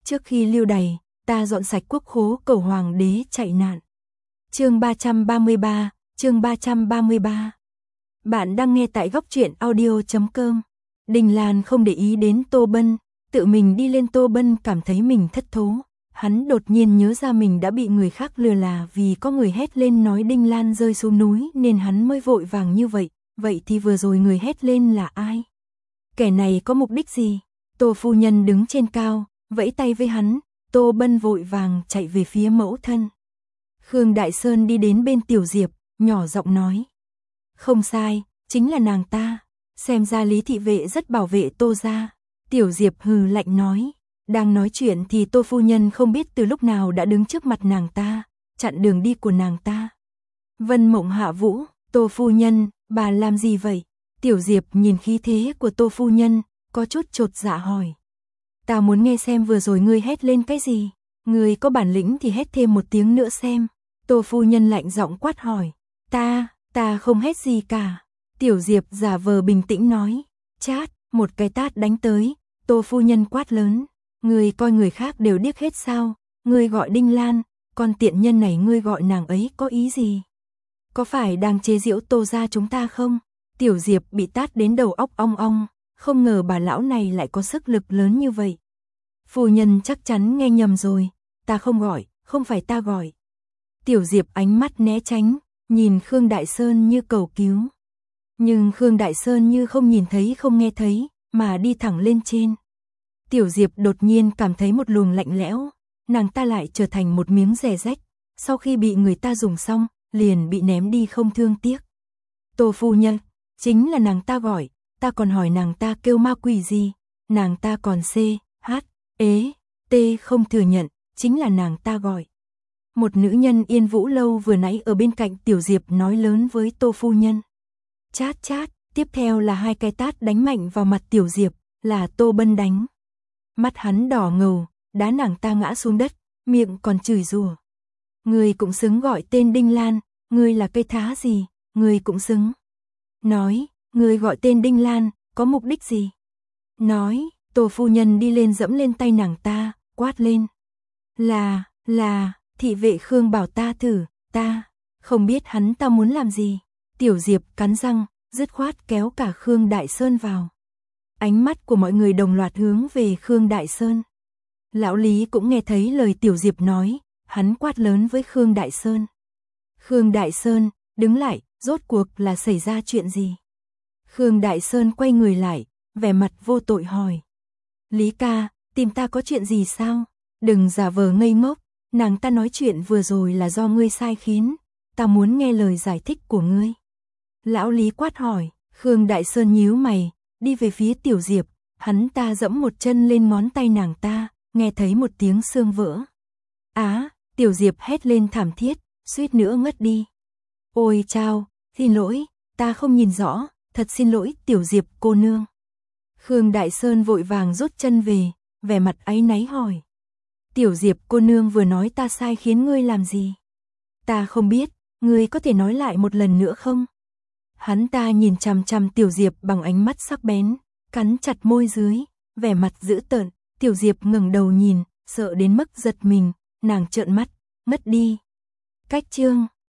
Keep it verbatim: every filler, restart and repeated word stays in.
Trước khi lưu đày, ta dọn sạch quốc khố cầu hoàng đế chạy nạn. Chương ba trăm ba mươi ba, chương ba trăm ba mươi ba. Bạn đang nghe tại góc truyện audio chấm com. Đình Lan không để ý đến Tô Bân, tự mình đi lên. Tô Bân cảm thấy mình thất thố. Hắn đột nhiên nhớ ra mình đã bị người khác lừa là vì có người hét lên nói Đinh Lan rơi xuống núi nên hắn mới vội vàng như vậy. Vậy thì vừa rồi người hét lên là ai? Kẻ này có mục đích gì? Tô phu nhân đứng trên cao, vẫy tay với hắn. Tô Bân vội vàng chạy về phía mẫu thân. Khương Đại Sơn đi đến bên Tiểu Diệp, nhỏ giọng nói. Không sai, chính là nàng ta. Xem ra Lý thị vệ rất bảo vệ Tô gia. Tiểu Diệp hừ lạnh nói. Đang nói chuyện thì Tô phu nhân không biết từ lúc nào đã đứng trước mặt nàng ta, chặn đường đi của nàng ta. Vân Mộng hạ vũ, Tô phu nhân, bà làm gì vậy? Tiểu Diệp nhìn khí thế của Tô phu nhân, có chút chột dạ hỏi. Ta muốn nghe xem vừa rồi ngươi hét lên cái gì? Ngươi có bản lĩnh thì hét thêm một tiếng nữa xem. Tô phu nhân lạnh giọng quát hỏi. Ta, ta không hét gì cả. Tiểu Diệp giả vờ bình tĩnh nói. Chát, một cái tát đánh tới. Tô phu nhân quát lớn. Ngươi coi người khác đều điếc hết sao? Ngươi gọi Đinh Lan, con tiện nhân này ngươi gọi nàng ấy có ý gì? Có phải đang chế giễu Tô gia chúng ta không? Tiểu Diệp bị tát đến đầu óc ong ong, không ngờ bà lão này lại có sức lực lớn như vậy. Phu nhân chắc chắn nghe nhầm rồi, ta không gọi, không phải ta gọi. Tiểu Diệp ánh mắt né tránh, nhìn Khương Đại Sơn như cầu cứu. Nhưng Khương Đại Sơn như không nhìn thấy không nghe thấy, mà đi thẳng lên trên. Tiểu Diệp đột nhiên cảm thấy một luồng lạnh lẽo, nàng ta lại trở thành một miếng rẻ rách, sau khi bị người ta dùng xong, liền bị ném đi không thương tiếc. Tô phu nhân, chính là nàng ta gọi, ta còn hỏi nàng ta kêu ma quỷ gì, nàng ta còn c, h, ế, t không thừa nhận, chính là nàng ta gọi. Một nữ nhân Yên Vũ lâu vừa nãy ở bên cạnh Tiểu Diệp nói lớn với Tô phu nhân. Chát chát, tiếp theo là hai cái tát đánh mạnh vào mặt Tiểu Diệp, là Tô Bân đánh. Mắt hắn đỏ ngầu, đá nàng ta ngã xuống đất, miệng còn chửi rủa. Ngươi cũng xứng gọi tên Đinh Lan, ngươi là cây thá gì, ngươi cũng xứng. Nói, ngươi gọi tên Đinh Lan, có mục đích gì? Nói, Tô phu nhân đi lên dẫm lên tay nàng ta, quát lên. Là, là, thị vệ Khương bảo ta thử, ta, không biết hắn ta muốn làm gì. Tiểu Diệp cắn răng, dứt khoát kéo cả Khương Đại Sơn vào. Ánh mắt của mọi người đồng loạt hướng về Khương Đại Sơn. Lão Lý cũng nghe thấy lời Tiểu Diệp nói, hắn quát lớn với Khương Đại Sơn. Khương Đại Sơn, đứng lại, rốt cuộc là xảy ra chuyện gì? Khương Đại Sơn quay người lại, vẻ mặt vô tội hỏi. Lý ca, tìm ta có chuyện gì sao? Đừng giả vờ ngây ngốc, nàng ta nói chuyện vừa rồi là do ngươi sai khiến, ta muốn nghe lời giải thích của ngươi. Lão Lý quát hỏi, Khương Đại Sơn nhíu mày, đi về phía Tiểu Diệp, hắn ta dẫm một chân lên ngón tay nàng ta, nghe thấy một tiếng xương vỡ. Á, Tiểu Diệp hét lên thảm thiết, suýt nữa ngất đi. Ôi chao, xin lỗi, ta không nhìn rõ, thật xin lỗi Tiểu Diệp cô nương. Khương Đại Sơn vội vàng rút chân về, vẻ mặt áy náy hỏi. Tiểu Diệp cô nương vừa nói ta sai khiến ngươi làm gì? Ta không biết, ngươi có thể nói lại một lần nữa không? Hắn ta nhìn chằm chằm Tiểu Diệp bằng ánh mắt sắc bén, cắn chặt môi dưới, vẻ mặt dữ tợn. Tiểu Diệp ngẩng đầu nhìn, sợ đến mức giật mình, nàng trợn mắt, ngất đi. Cách chương